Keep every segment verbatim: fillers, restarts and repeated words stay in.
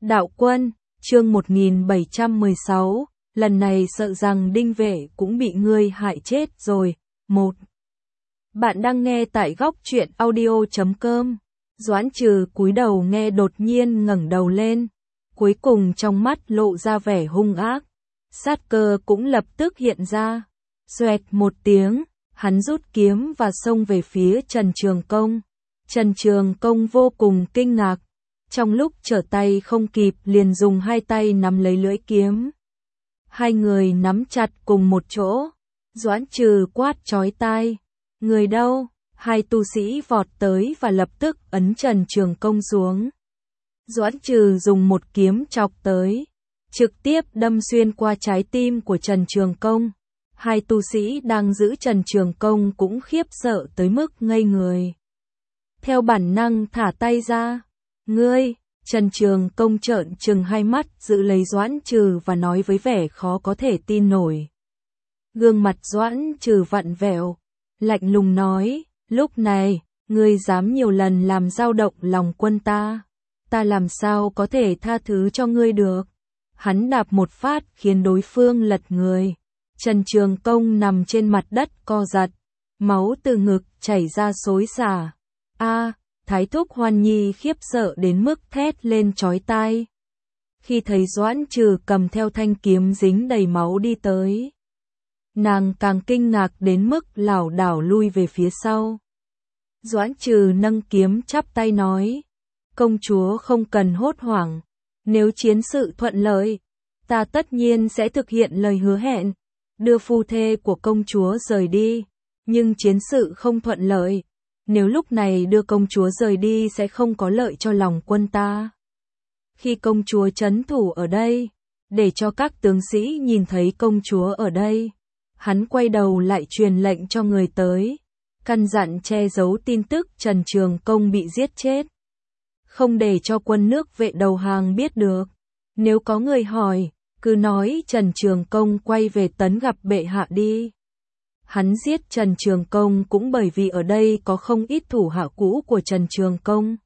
Đạo quân, chương một nghìn bảy trăm mười sáu, lần này sợ rằng Đinh Vệ cũng bị ngươi hại chết rồi. Một. Bạn đang nghe tại góc truyện audio chấm com. Doãn Trừ cúi đầu nghe đột nhiên ngẩng đầu lên, cuối cùng trong mắt lộ ra vẻ hung ác, sát cơ cũng lập tức hiện ra. Xoẹt một tiếng, hắn rút kiếm và xông về phía Trần Trường Công. Trần Trường Công vô cùng kinh ngạc, trong lúc trở tay không kịp liền dùng hai tay nắm lấy lưỡi kiếm. Hai người nắm chặt cùng một chỗ, Doãn Trừ quát chói tai, người đâu? Hai tu sĩ vọt tới và lập tức ấn Trần Trường Công xuống. Doãn Trừ dùng một kiếm chọc tới, trực tiếp đâm xuyên qua trái tim của Trần Trường Công. Hai tu sĩ đang giữ Trần Trường Công cũng khiếp sợ tới mức ngây người. Theo bản năng thả tay ra. Ngươi, Trần Trường Công trợn trừng hai mắt giữ lấy Doãn Trừ và nói với vẻ khó có thể tin nổi. Gương mặt Doãn Trừ vặn vẹo, lạnh lùng nói, lúc này, ngươi dám nhiều lần làm dao động lòng quân ta. Ta làm sao có thể tha thứ cho ngươi được. Hắn đạp một phát khiến đối phương lật người. Trần Trường Công nằm trên mặt đất co giật, máu từ ngực chảy ra xối xả. A, Thái Thúc Hoan Nhi khiếp sợ đến mức thét lên chói tai. Khi thấy Doãn Trừ cầm theo thanh kiếm dính đầy máu đi tới, nàng càng kinh ngạc đến mức lảo đảo lui về phía sau. Doãn Trừ nâng kiếm chắp tay nói, công chúa không cần hốt hoảng, nếu chiến sự thuận lợi, ta tất nhiên sẽ thực hiện lời hứa hẹn, đưa phu thê của công chúa rời đi, nhưng chiến sự không thuận lợi, nếu lúc này đưa công chúa rời đi sẽ không có lợi cho lòng quân ta. Khi công chúa trấn thủ ở đây, để cho các tướng sĩ nhìn thấy công chúa ở đây, hắn quay đầu lại truyền lệnh cho người tới, căn dặn che giấu tin tức Trần Trường Công bị giết chết, không để cho quân nước Vệ đầu hàng biết được. Nếu có người hỏi, cứ nói Trần Trường Công quay về tấn gặp bệ hạ đi. Hắn giết Trần Trường Công cũng bởi vì ở đây có không ít thủ hạ cũ của Trần Trường Công.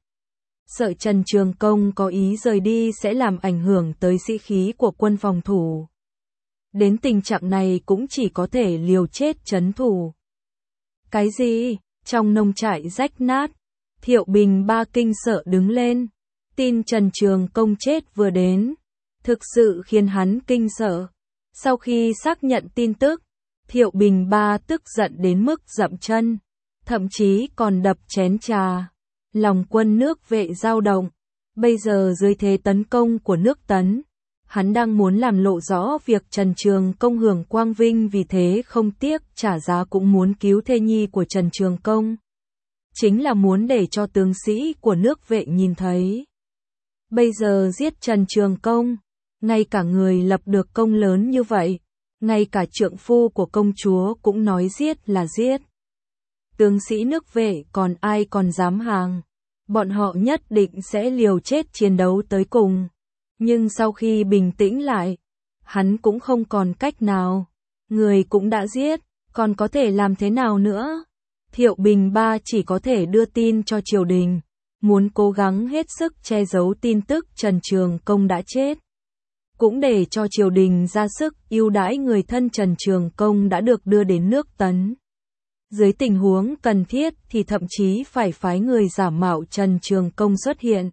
Sợ Trần Trường Công có ý rời đi sẽ làm ảnh hưởng tới sĩ khí của quân phòng thủ. Đến tình trạng này cũng chỉ có thể liều chết trấn thủ. Cái gì? Trong nông trại rách nát, Thiệu Bình Ba kinh sợ đứng lên. Tin Trần Trường Công chết vừa đến, thực sự khiến hắn kinh sợ. Sau khi xác nhận tin tức, Thiệu Bình Ba tức giận đến mức dậm chân, thậm chí còn đập chén trà. Lòng quân nước Vệ dao động, bây giờ dưới thế tấn công của nước Tấn, hắn đang muốn làm lộ rõ việc Trần Trường Công hưởng quang vinh, vì thế không tiếc trả giá cũng muốn cứu thê nhi của Trần Trường Công. Chính là muốn để cho tướng sĩ của nước Vệ nhìn thấy. Bây giờ giết Trần Trường Công, ngay cả người lập được công lớn như vậy, ngay cả trượng phu của công chúa cũng nói giết là giết. Tướng sĩ nước Vệ còn ai còn dám hàng, bọn họ nhất định sẽ liều chết chiến đấu tới cùng. Nhưng sau khi bình tĩnh lại, hắn cũng không còn cách nào, người cũng đã giết, còn có thể làm thế nào nữa? Thiệu Bình Ba chỉ có thể đưa tin cho triều đình, muốn cố gắng hết sức che giấu tin tức Trần Trường Công đã chết, cũng để cho triều đình ra sức ưu đãi người thân Trần Trường Công đã được đưa đến nước Tấn. Dưới tình huống cần thiết thì thậm chí phải phái người giả mạo Trần Trường Công xuất hiện.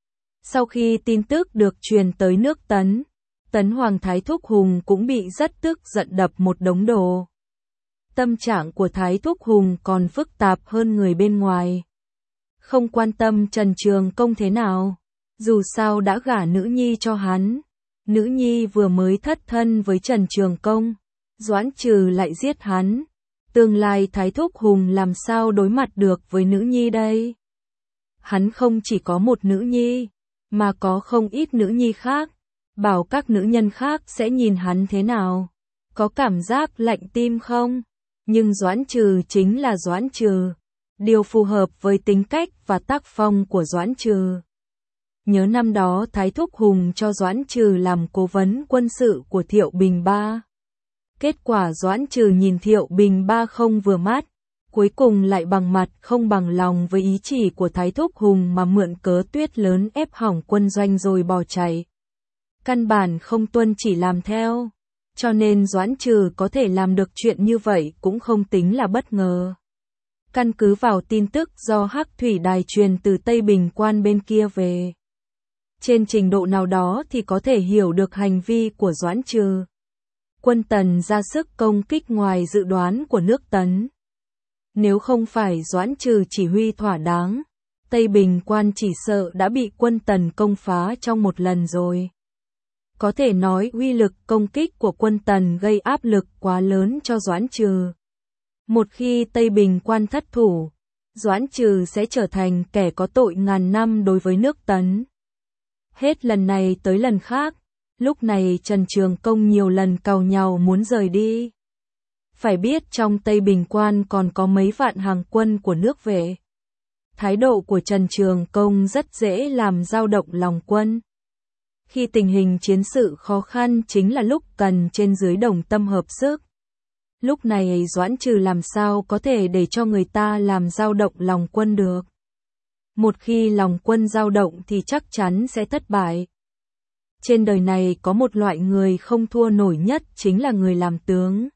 Sau khi tin tức được truyền tới nước Tấn, Tấn Hoàng Thái Thúc Hùng cũng bị rất tức giận đập một đống đồ. Tâm trạng của Thái Thúc Hùng còn phức tạp hơn người bên ngoài. Không quan tâm Trần Trường Công thế nào, dù sao đã gả nữ nhi cho hắn. Nữ nhi vừa mới thất thân với Trần Trường Công, Doãn Trừ lại giết hắn. Tương lai Thái Thúc Hùng làm sao đối mặt được với nữ nhi đây? Hắn không chỉ có một nữ nhi, mà có không ít nữ nhi khác. Bảo các nữ nhân khác sẽ nhìn hắn thế nào? Có cảm giác lạnh tim không? Nhưng Doãn Trừ chính là Doãn Trừ. Điều phù hợp với tính cách và tác phong của Doãn Trừ. Nhớ năm đó Thái Thúc Hùng cho Doãn Trừ làm cố vấn quân sự của Thiệu Bình Ba. Kết quả Doãn Trừ nhìn Thiệu Bình Ba không vừa mắt, cuối cùng lại bằng mặt không bằng lòng với ý chỉ của Thái Thúc Hùng mà mượn cớ tuyết lớn ép hỏng quân doanh rồi bỏ chạy. Căn bản không tuân chỉ làm theo, cho nên Doãn Trừ có thể làm được chuyện như vậy cũng không tính là bất ngờ. Căn cứ vào tin tức do Hắc Thủy Đài truyền từ Tây Bình Quan bên kia về, trên trình độ nào đó thì có thể hiểu được hành vi của Doãn Trừ. Quân Tần ra sức công kích ngoài dự đoán của nước Tấn. Nếu không phải Doãn Trừ chỉ huy thỏa đáng, Tây Bình Quan chỉ sợ đã bị quân Tần công phá trong một lần rồi. Có thể nói uy lực công kích của quân Tần gây áp lực quá lớn cho Doãn Trừ. Một khi Tây Bình Quan thất thủ, Doãn Trừ sẽ trở thành kẻ có tội ngàn năm đối với nước Tấn. Hết lần này tới lần khác, lúc này Trần Trường Công nhiều lần càu nhàu muốn rời đi. Phải biết trong Tây Bình Quan còn có mấy vạn hàng quân của nước Vệ. Thái độ của Trần Trường Công rất dễ làm dao động lòng quân. Khi tình hình chiến sự khó khăn chính là lúc cần trên dưới đồng tâm hợp sức. Lúc này Doãn Trừ làm sao có thể để cho người ta làm dao động lòng quân được. Một khi lòng quân dao động thì chắc chắn sẽ thất bại. Trên đời này có một loại người không thua nổi nhất chính là người làm tướng.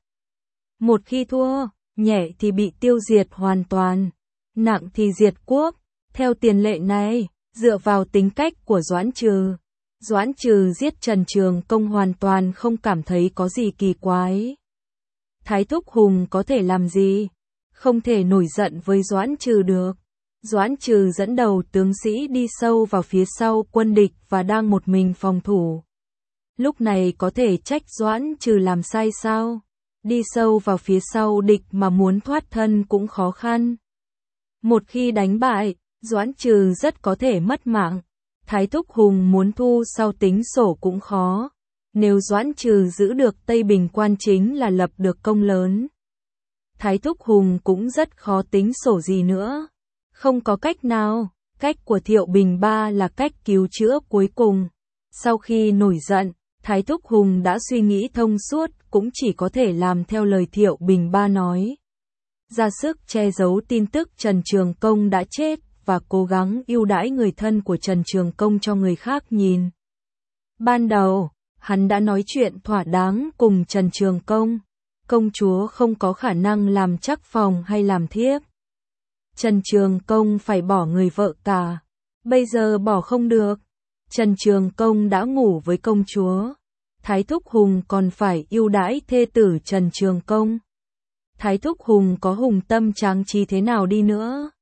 Một khi thua, nhẹ thì bị tiêu diệt hoàn toàn, nặng thì diệt quốc. Theo tiền lệ này, dựa vào tính cách của Doãn Trừ, Doãn Trừ giết Trần Trường Công hoàn toàn không cảm thấy có gì kỳ quái. Thái Thúc Hùng có thể làm gì? Không thể nổi giận với Doãn Trừ được. Doãn Trừ dẫn đầu tướng sĩ đi sâu vào phía sau quân địch và đang một mình phòng thủ. Lúc này có thể trách Doãn Trừ làm sai sao? Đi sâu vào phía sau địch mà muốn thoát thân cũng khó khăn. Một khi đánh bại, Doãn Trừ rất có thể mất mạng. Thái Thúc Hùng muốn thu sau tính sổ cũng khó. Nếu Doãn Trừ giữ được Tây Bình Quan chính là lập được công lớn. Thái Thúc Hùng cũng rất khó tính sổ gì nữa. Không có cách nào, cách của Thiệu Bình Ba là cách cứu chữa cuối cùng. Sau khi nổi giận, Thái Thúc Hùng đã suy nghĩ thông suốt, cũng chỉ có thể làm theo lời Thiệu Bình Ba nói. Ra sức che giấu tin tức Trần Trường Công đã chết và cố gắng ưu đãi người thân của Trần Trường Công cho người khác nhìn. Ban đầu, hắn đã nói chuyện thỏa đáng cùng Trần Trường Công. Công chúa không có khả năng làm trắc phòng hay làm thiếp. Trần Trường Công phải bỏ người vợ cả. Bây giờ bỏ không được. Trần Trường Công đã ngủ với công chúa. Thái Thúc Hùng còn phải ưu đãi thê tử Trần Trường Công. Thái Thúc Hùng có hùng tâm tráng trí thế nào đi nữa,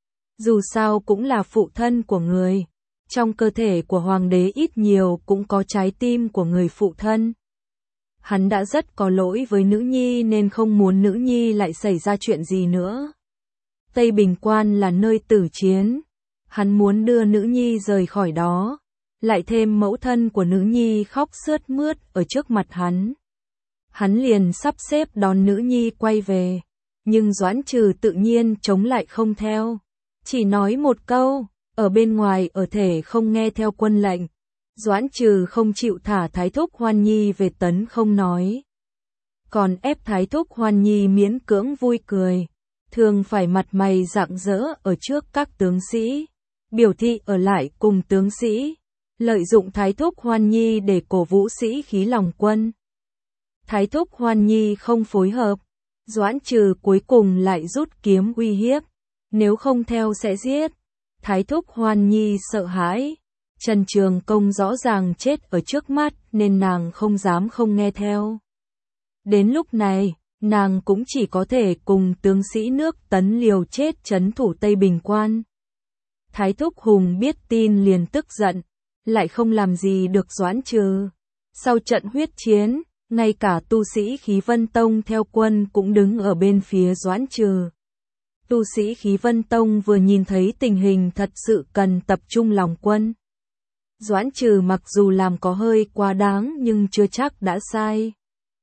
dù sao cũng là phụ thân của người. Trong cơ thể của hoàng đế ít nhiều cũng có trái tim của người phụ thân. Hắn đã rất có lỗi với nữ nhi nên không muốn nữ nhi lại xảy ra chuyện gì nữa. Tây Bình Quan là nơi tử chiến. Hắn muốn đưa nữ nhi rời khỏi đó. Lại thêm mẫu thân của nữ nhi khóc sướt mướt ở trước mặt hắn. Hắn liền sắp xếp đón nữ nhi quay về. Nhưng Doãn Trừ tự nhiên chống lại không theo. Chỉ nói một câu, ở bên ngoài ở thể không nghe theo quân lệnh. Doãn Trừ không chịu thả Thái Thúc Hoan Nhi về Tấn không nói. Còn ép Thái Thúc Hoan Nhi miễn cưỡng vui cười. Thường phải mặt mày rạng rỡ ở trước các tướng sĩ. Biểu thị ở lại cùng tướng sĩ. Lợi dụng Thái Thúc Hoan Nhi để cổ vũ sĩ khí lòng quân. Thái Thúc Hoan Nhi không phối hợp. Doãn Trừ cuối cùng lại rút kiếm uy hiếp. Nếu không theo sẽ giết. Thái Thúc Hoan Nhi sợ hãi. Trần Trường Công rõ ràng chết ở trước mắt nên nàng không dám không nghe theo. Đến lúc này, nàng cũng chỉ có thể cùng tướng sĩ nước Tấn liều chết trấn thủ Tây Bình Quan. Thái Thúc Hùng biết tin liền tức giận, lại không làm gì được Doãn Trừ. Sau trận huyết chiến, ngay cả tu sĩ Khí Vân Tông theo quân cũng đứng ở bên phía Doãn Trừ. Tu sĩ Khí Vân Tông vừa nhìn thấy tình hình thật sự cần tập trung lòng quân. Doãn Trừ mặc dù làm có hơi quá đáng nhưng chưa chắc đã sai.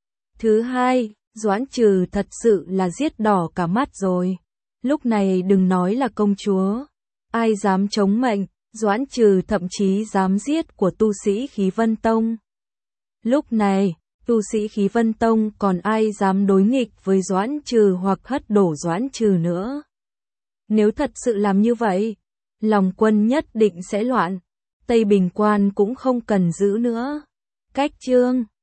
Thứ hai, Doãn Trừ thật sự là giết đỏ cả mắt rồi. Lúc này đừng nói là công chúa. Ai dám chống mệnh, Doãn Trừ thậm chí dám giết của tu sĩ Khí Vân Tông. Lúc này, Tu sĩ Khí Vân Tông còn ai dám đối nghịch với Doãn Trừ hoặc hất đổ Doãn Trừ nữa. Nếu thật sự làm như vậy, lòng quân nhất định sẽ loạn, Tây Bình Quan cũng không cần giữ nữa. Cách chương